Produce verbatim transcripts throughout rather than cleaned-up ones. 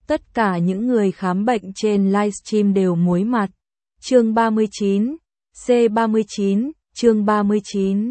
Tất cả những người khám bệnh trên livestream đều muối mặt. Chương ba mươi chín, C ba mươi chín, chương ba mươi chín.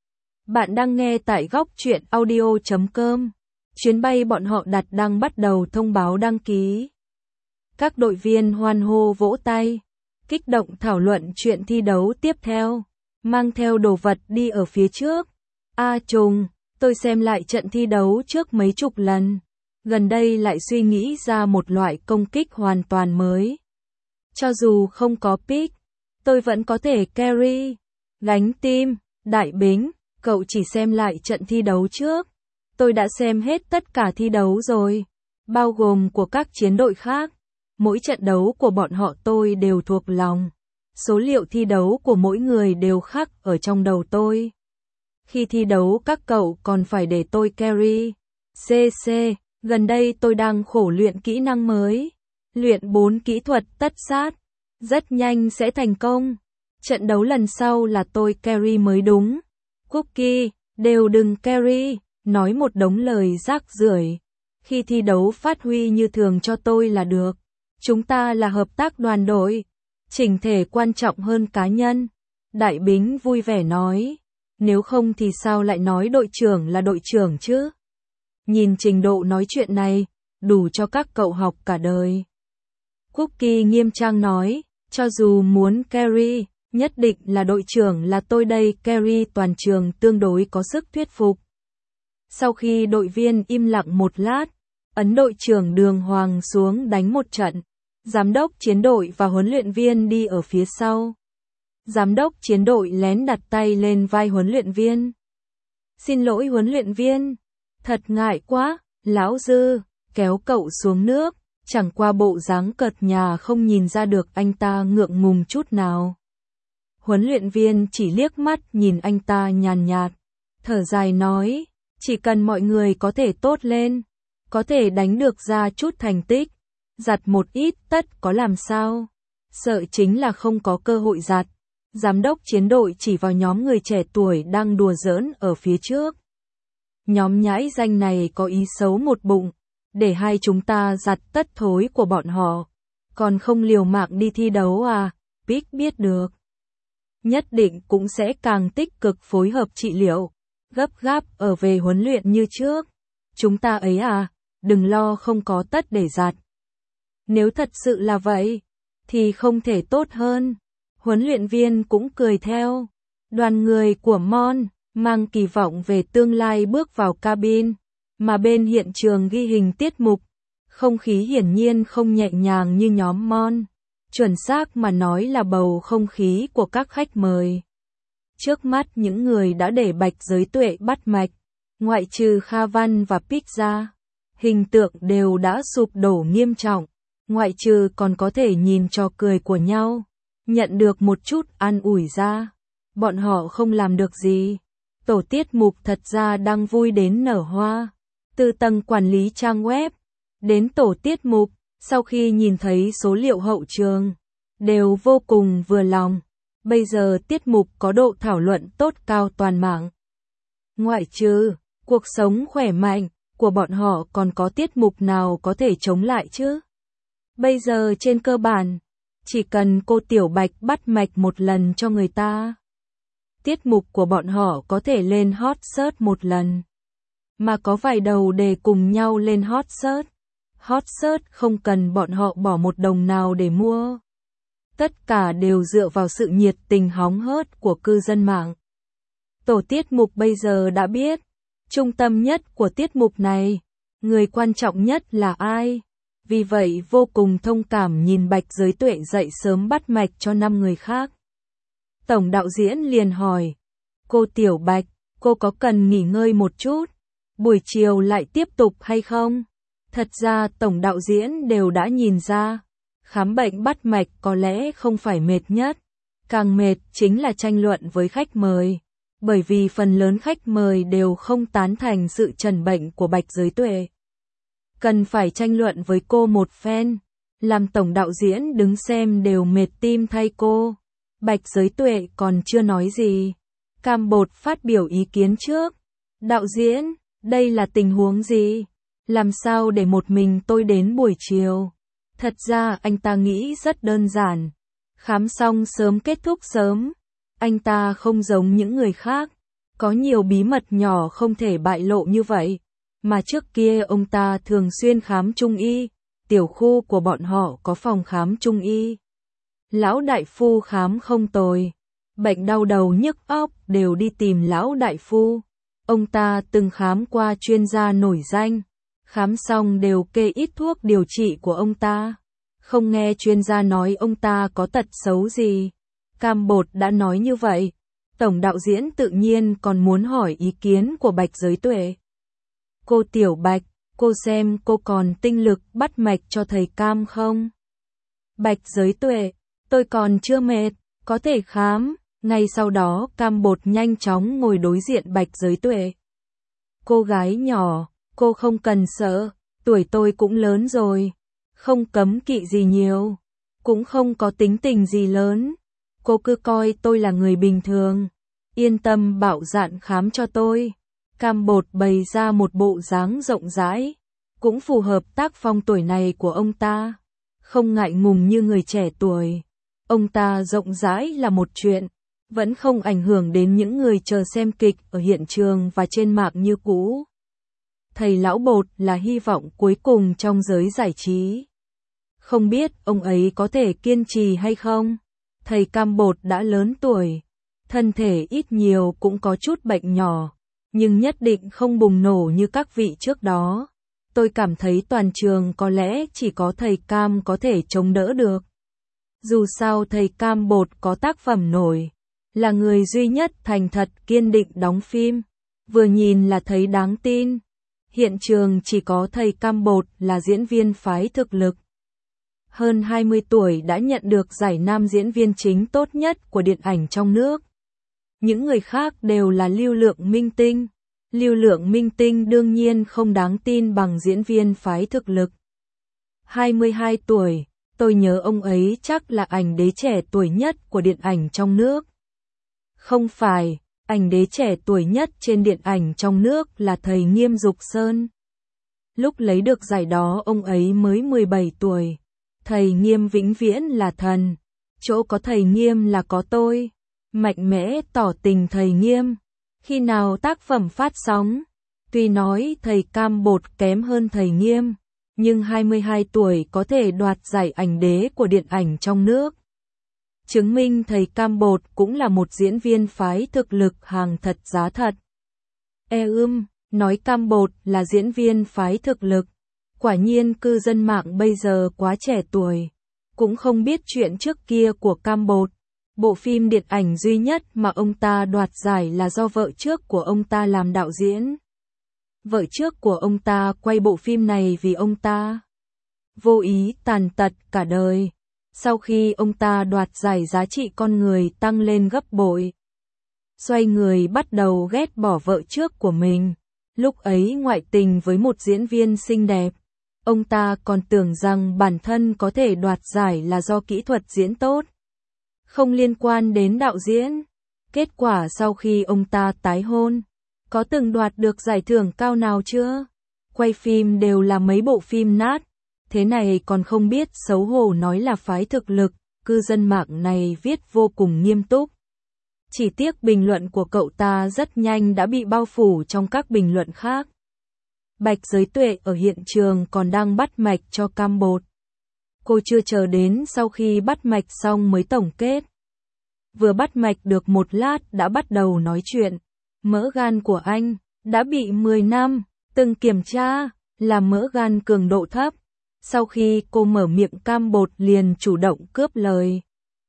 Bạn đang nghe tại góc truyện audio chấm com. Chuyến bay bọn họ đặt đang bắt đầu thông báo đăng ký. Các đội viên hoan hô vỗ tay, kích động thảo luận chuyện thi đấu tiếp theo, mang theo đồ vật đi ở phía trước. A trùng, tôi xem lại trận thi đấu trước mấy chục lần. Gần đây lại suy nghĩ ra một loại công kích hoàn toàn mới. Cho dù không có pick, tôi vẫn có thể carry, gánh team. Đại Bính, cậu chỉ xem lại trận thi đấu trước. Tôi đã xem hết tất cả thi đấu rồi, bao gồm của các chiến đội khác. Mỗi trận đấu của bọn họ tôi đều thuộc lòng. Số liệu thi đấu của mỗi người đều khác ở trong đầu tôi. Khi thi đấu các cậu còn phải để tôi carry. xê xê, gần đây tôi đang khổ luyện kỹ năng mới. Luyện bốn kỹ thuật tất sát. Rất nhanh sẽ thành công. Trận đấu lần sau là tôi carry mới đúng. Cookie, đều đừng carry, nói một đống lời rác rưởi. Khi thi đấu phát huy như thường cho tôi là được. Chúng ta là hợp tác đoàn đội. Chỉnh thể quan trọng hơn cá nhân. Đại Bính vui vẻ nói. Nếu không thì sao lại nói đội trưởng là đội trưởng chứ? Nhìn trình độ nói chuyện này, đủ cho các cậu học cả đời. Cookie nghiêm trang nói, cho dù muốn carry, nhất định là đội trưởng là tôi đây, carry toàn trường tương đối có sức thuyết phục. Sau khi đội viên im lặng một lát, ấn đội trưởng Đường Hoàng xuống đánh một trận. Giám đốc chiến đội và huấn luyện viên đi ở phía sau. Giám đốc chiến đội lén đặt tay lên vai huấn luyện viên. Xin lỗi huấn luyện viên, thật ngại quá, lão Dư, kéo cậu xuống nước, chẳng qua bộ dáng cợt nhà không nhìn ra được anh ta ngượng ngùng chút nào. Huấn luyện viên chỉ liếc mắt nhìn anh ta nhàn nhạt, thở dài nói, chỉ cần mọi người có thể tốt lên, có thể đánh được ra chút thành tích, giặt một ít tất có làm sao, sợ chính là không có cơ hội giặt. Giám đốc chiến đội chỉ vào nhóm người trẻ tuổi đang đùa giỡn ở phía trước. Nhóm nhãi danh này có ý xấu một bụng, để hai chúng ta giặt tất thối của bọn họ, còn không liều mạng đi thi đấu à, Pick biết được. Nhất định cũng sẽ càng tích cực phối hợp trị liệu, gấp gáp ở về huấn luyện như trước. Chúng ta ấy à, đừng lo không có tất để giặt. Nếu thật sự là vậy, thì không thể tốt hơn. Huấn luyện viên cũng cười theo. Đoàn người của Mon mang kỳ vọng về tương lai bước vào cabin, mà bên hiện trường ghi hình tiết mục, không khí hiển nhiên không nhẹ nhàng như nhóm Mon. Chuẩn xác mà nói là bầu không khí của các khách mời. Trước mắt những người đã để Bạch Giới Tuệ bắt mạch, ngoại trừ Kha Văn và Pick ra, hình tượng đều đã sụp đổ nghiêm trọng, ngoại trừ còn có thể nhìn trò cười của nhau, nhận được một chút an ủi ra. Bọn họ không làm được gì. Tổ tiết mục thật ra đang vui đến nở hoa. Từ tầng quản lý trang web đến tổ tiết mục, sau khi nhìn thấy số liệu hậu trường, đều vô cùng vừa lòng. Bây giờ tiết mục có độ thảo luận tốt cao toàn mạng. Ngoại trừ cuộc sống khỏe mạnh của bọn họ, còn có tiết mục nào có thể chống lại chứ? Bây giờ trên cơ bản, chỉ cần cô Tiểu Bạch bắt mạch một lần cho người ta, tiết mục của bọn họ có thể lên hot search một lần. Mà có vài đầu đề cùng nhau lên hot search. Hot search không cần bọn họ bỏ một đồng nào để mua. Tất cả đều dựa vào sự nhiệt tình hóng hớt của cư dân mạng. Tổ tiết mục bây giờ đã biết, trung tâm nhất của tiết mục này, người quan trọng nhất là ai. Vì vậy vô cùng thông cảm nhìn Bạch Giới Tuệ dậy sớm bắt mạch cho năm người khác. Tổng đạo diễn liền hỏi, cô Tiểu Bạch, cô có cần nghỉ ngơi một chút, buổi chiều lại tiếp tục hay không? Thật ra tổng đạo diễn đều đã nhìn ra, khám bệnh bắt mạch có lẽ không phải mệt nhất, càng mệt chính là tranh luận với khách mời, bởi vì phần lớn khách mời đều không tán thành sự trần bệnh của Bạch Giới Tuệ. Cần phải tranh luận với cô một phen, làm tổng đạo diễn đứng xem đều mệt tim thay cô. Bạch Giới Tuệ còn chưa nói gì, Cam Bột phát biểu ý kiến trước. Đạo diễn, đây là tình huống gì? Làm sao để một mình tôi đến buổi chiều? Thật ra anh ta nghĩ rất đơn giản. Khám xong sớm kết thúc sớm. Anh ta không giống những người khác. Có nhiều bí mật nhỏ không thể bại lộ như vậy. Mà trước kia ông ta thường xuyên khám trung y. Tiểu khu của bọn họ có phòng khám trung y. Lão đại phu khám không tồi. Bệnh đau đầu nhức óc đều đi tìm lão đại phu. Ông ta từng khám qua chuyên gia nổi danh. Khám xong đều kê ít thuốc điều trị của ông ta. Không nghe chuyên gia nói ông ta có tật xấu gì. Cam Bột đã nói như vậy. Tổng đạo diễn tự nhiên còn muốn hỏi ý kiến của Bạch Giới Tuệ. Cô Tiểu Bạch, cô xem cô còn tinh lực bắt mạch cho thầy Cam không? Bạch Giới Tuệ, tôi còn chưa mệt, có thể khám. Ngay sau đó Cam Bột nhanh chóng ngồi đối diện Bạch Giới Tuệ. Cô gái nhỏ, cô không cần sợ, tuổi tôi cũng lớn rồi. Không cấm kỵ gì nhiều, cũng không có tính tình gì lớn. Cô cứ coi tôi là người bình thường. Yên tâm bạo dạn khám cho tôi. Cam Bột bày ra một bộ dáng rộng rãi, cũng phù hợp tác phong tuổi này của ông ta. Không ngại ngùng như người trẻ tuổi. Ông ta rộng rãi là một chuyện, vẫn không ảnh hưởng đến những người chờ xem kịch ở hiện trường và trên mạng như cũ. Thầy Lão Bột là hy vọng cuối cùng trong giới giải trí. Không biết ông ấy có thể kiên trì hay không? Thầy Cam Bột đã lớn tuổi, thân thể ít nhiều cũng có chút bệnh nhỏ, nhưng nhất định không bùng nổ như các vị trước đó. Tôi cảm thấy toàn trường có lẽ chỉ có thầy Cam có thể chống đỡ được. Dù sao thầy Cam Bột có tác phẩm nổi, là người duy nhất thành thật kiên định đóng phim, vừa nhìn là thấy đáng tin. Hiện trường chỉ có thầy Cam Bột là diễn viên phái thực lực. Hơn hai mươi tuổi đã nhận được giải nam diễn viên chính tốt nhất của điện ảnh trong nước. Những người khác đều là lưu lượng minh tinh. Lưu lượng minh tinh đương nhiên không đáng tin bằng diễn viên phái thực lực. hai mươi hai tuổi, tôi nhớ ông ấy chắc là ảnh đế trẻ tuổi nhất của điện ảnh trong nước. Không phải, ảnh đế trẻ tuổi nhất trên điện ảnh trong nước là thầy Nghiêm Dục Sơn. Lúc lấy được giải đó ông ấy mới mười bảy tuổi. Thầy Nghiêm vĩnh viễn là thần. Chỗ có thầy Nghiêm là có tôi. Mạnh mẽ tỏ tình thầy Nghiêm. Khi nào tác phẩm phát sóng, tuy nói thầy Cam Bột kém hơn thầy Nghiêm, nhưng hai mươi hai tuổi có thể đoạt giải ảnh đế của điện ảnh trong nước. Chứng minh thầy Cam Bột cũng là một diễn viên phái thực lực hàng thật giá thật. E ưm, nói Cam Bột là diễn viên phái thực lực. Quả nhiên cư dân mạng bây giờ quá trẻ tuổi, cũng không biết chuyện trước kia của Cam Bột. Bộ phim điện ảnh duy nhất mà ông ta đoạt giải là do vợ trước của ông ta làm đạo diễn. Vợ trước của ông ta quay bộ phim này vì ông ta vô ý tàn tật cả đời. Sau khi ông ta đoạt giải giá trị con người tăng lên gấp bội, xoay người bắt đầu ghét bỏ vợ trước của mình. Lúc ấy ngoại tình với một diễn viên xinh đẹp. Ông ta còn tưởng rằng bản thân có thể đoạt giải là do kỹ thuật diễn tốt, không liên quan đến đạo diễn. Kết quả sau khi ông ta tái hôn, có từng đoạt được giải thưởng cao nào chưa? Quay phim đều là mấy bộ phim nát, thế này còn không biết xấu hổ nói là phái thực lực. Cư dân mạng này viết vô cùng nghiêm túc. Chỉ tiếc bình luận của cậu ta rất nhanh đã bị bao phủ trong các bình luận khác. Bạch Giới Tuệ ở hiện trường còn đang bắt mạch cho Cam Bột. Cô chưa chờ đến sau khi bắt mạch xong mới tổng kết. Vừa bắt mạch được một lát đã bắt đầu nói chuyện. Mỡ gan của anh đã bị mười năm, từng kiểm tra là mỡ gan cường độ thấp. Sau khi cô mở miệng Cam Bột liền chủ động cướp lời.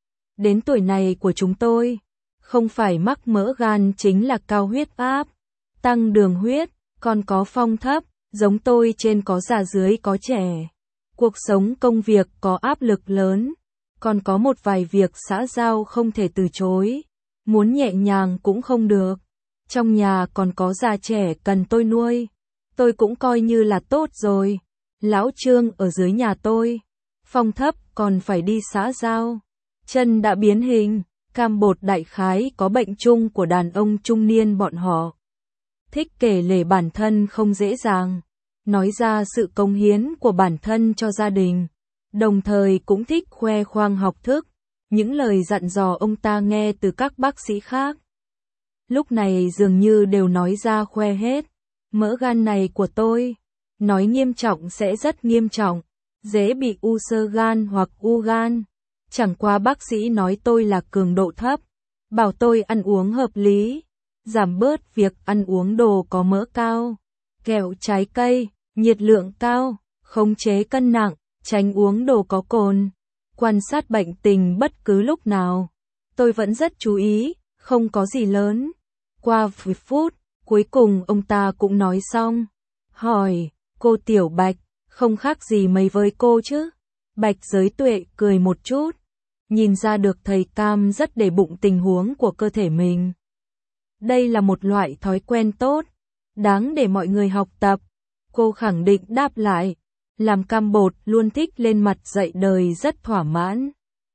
Đến tuổi này của chúng tôi, không phải mắc mỡ gan chính là cao huyết áp, tăng đường huyết, còn có phong thấp, giống tôi trên có già dưới có trẻ. Cuộc sống công việc có áp lực lớn, còn có một vài việc xã giao không thể từ chối, muốn nhẹ nhàng cũng không được. Trong nhà còn có già trẻ cần tôi nuôi, tôi cũng coi như là tốt rồi. Lão Trương ở dưới nhà tôi, phong thấp còn phải đi xã giao, chân đã biến hình. Cam Bột đại khái có bệnh chung của đàn ông trung niên bọn họ. Thích kể lể bản thân không dễ dàng, nói ra sự cống hiến của bản thân cho gia đình, đồng thời cũng thích khoe khoang học thức, những lời dặn dò ông ta nghe từ các bác sĩ khác. Lúc này dường như đều nói ra khoe hết, mỡ gan này của tôi, nói nghiêm trọng sẽ rất nghiêm trọng, dễ bị u xơ gan hoặc u gan. Chẳng qua bác sĩ nói tôi là cường độ thấp, bảo tôi ăn uống hợp lý, giảm bớt việc ăn uống đồ có mỡ cao, kẹo trái cây, nhiệt lượng cao, khống chế cân nặng, tránh uống đồ có cồn, quan sát bệnh tình bất cứ lúc nào. Tôi vẫn rất chú ý, không có gì lớn. Qua vài phút, cuối cùng ông ta cũng nói xong. Hỏi, cô Tiểu Bạch, không khác gì mấy với cô chứ? Bạch Giới Tuệ cười một chút, nhìn ra được thầy Cam rất để bụng tình huống của cơ thể mình. Đây là một loại thói quen tốt, đáng để mọi người học tập. Cô khẳng định đáp lại, làm Cam Bột luôn thích lên mặt dạy đời rất thỏa mãn,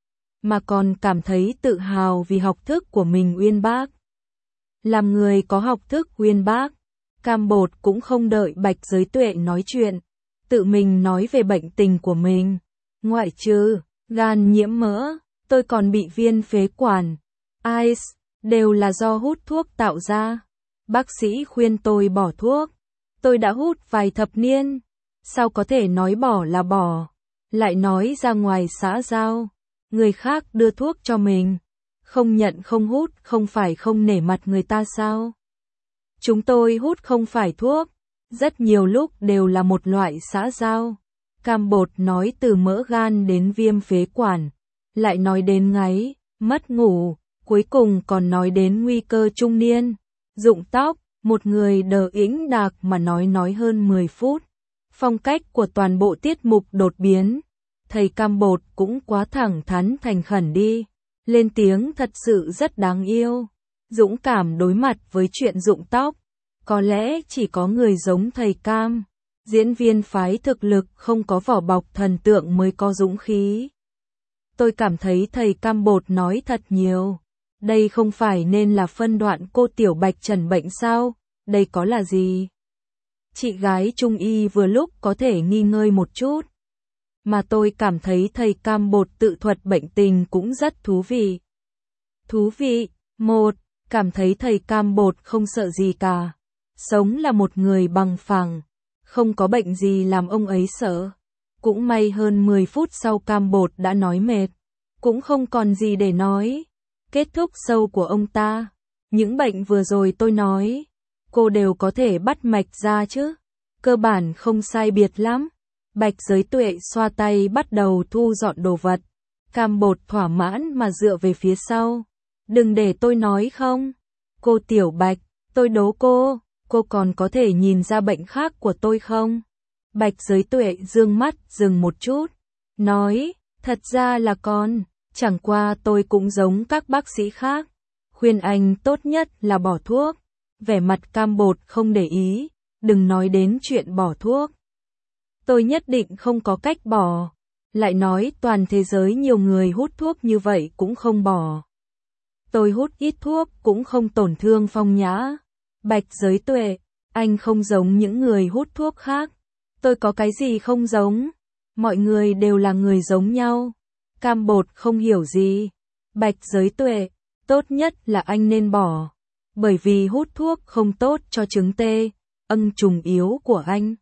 mà còn cảm thấy tự hào vì học thức của mình uyên bác. Làm người có học thức uyên bác, Cam Bột cũng không đợi Bạch Giới Tuệ nói chuyện, tự mình nói về bệnh tình của mình. Ngoại trừ gan nhiễm mỡ, tôi còn bị viêm phế quản, a i ét, đều là do hút thuốc tạo ra. Bác sĩ khuyên tôi bỏ thuốc, tôi đã hút vài thập niên, sao có thể nói bỏ là bỏ, lại nói ra ngoài xã giao, người khác đưa thuốc cho mình, không nhận không hút không phải không nể mặt người ta sao? Chúng tôi hút không phải thuốc, rất nhiều lúc đều là một loại xã giao. Cam Bột nói từ mỡ gan đến viêm phế quản, lại nói đến ngáy, mất ngủ, cuối cùng còn nói đến nguy cơ trung niên, rụng tóc, một người đờ ĩnh đạc mà nói nói hơn mười phút. Phong cách của toàn bộ tiết mục đột biến, thầy Cam Bột cũng quá thẳng thắn thành khẩn đi, lên tiếng thật sự rất đáng yêu, dũng cảm đối mặt với chuyện rụng tóc, có lẽ chỉ có người giống thầy Cam, diễn viên phái thực lực không có vỏ bọc thần tượng mới có dũng khí. Tôi cảm thấy thầy Cam Bột nói thật nhiều, đây không phải nên là phân đoạn cô Tiểu Bạch trần bệnh sao, đây có là gì? Chị gái trung y vừa lúc có thể nghi ngơi một chút. Mà tôi cảm thấy thầy Cam Bột tự thuật bệnh tình cũng rất thú vị. Thú vị, một, cảm thấy thầy Cam Bột không sợ gì cả. Sống là một người bằng phẳng, không có bệnh gì làm ông ấy sợ. Cũng may hơn mười phút sau Cam Bột đã nói mệt, cũng không còn gì để nói. Kết thúc sâu của ông ta, những bệnh vừa rồi tôi nói, cô đều có thể bắt mạch ra chứ, cơ bản không sai biệt lắm. Bạch Giới Tuệ xoa tay bắt đầu thu dọn đồ vật, Cam Bột thỏa mãn mà dựa về phía sau. Đừng để tôi nói không? Cô Tiểu Bạch, tôi đố cô, cô còn có thể nhìn ra bệnh khác của tôi không? Bạch Giới Tuệ dương mắt dừng một chút, nói, thật ra là con, chẳng qua tôi cũng giống các bác sĩ khác, khuyên anh tốt nhất là bỏ thuốc. Vẻ mặt Cam Bột không để ý, đừng nói đến chuyện bỏ thuốc. Tôi nhất định không có cách bỏ, lại nói toàn thế giới nhiều người hút thuốc như vậy cũng không bỏ. Tôi hút ít thuốc cũng không tổn thương phong nhã. Bạch Giới Tuệ, anh không giống những người hút thuốc khác. Tôi có cái gì không giống? Mọi người đều là người giống nhau. Cam Bột không hiểu gì. Bạch Giới Tuệ, tốt nhất là anh nên bỏ. Bởi vì hút thuốc không tốt cho trứng tê, ân trùng yếu của anh.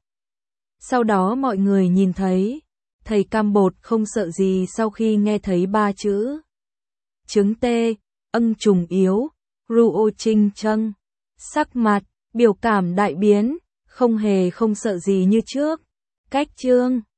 Sau đó mọi người nhìn thấy, thầy Cam Bột không sợ gì sau khi nghe thấy ba chữ. Trứng tê, ân trùng yếu, Ruo Trinh Trân. Sắc mặt, biểu cảm đại biến, không hề không sợ gì như trước. Cách chương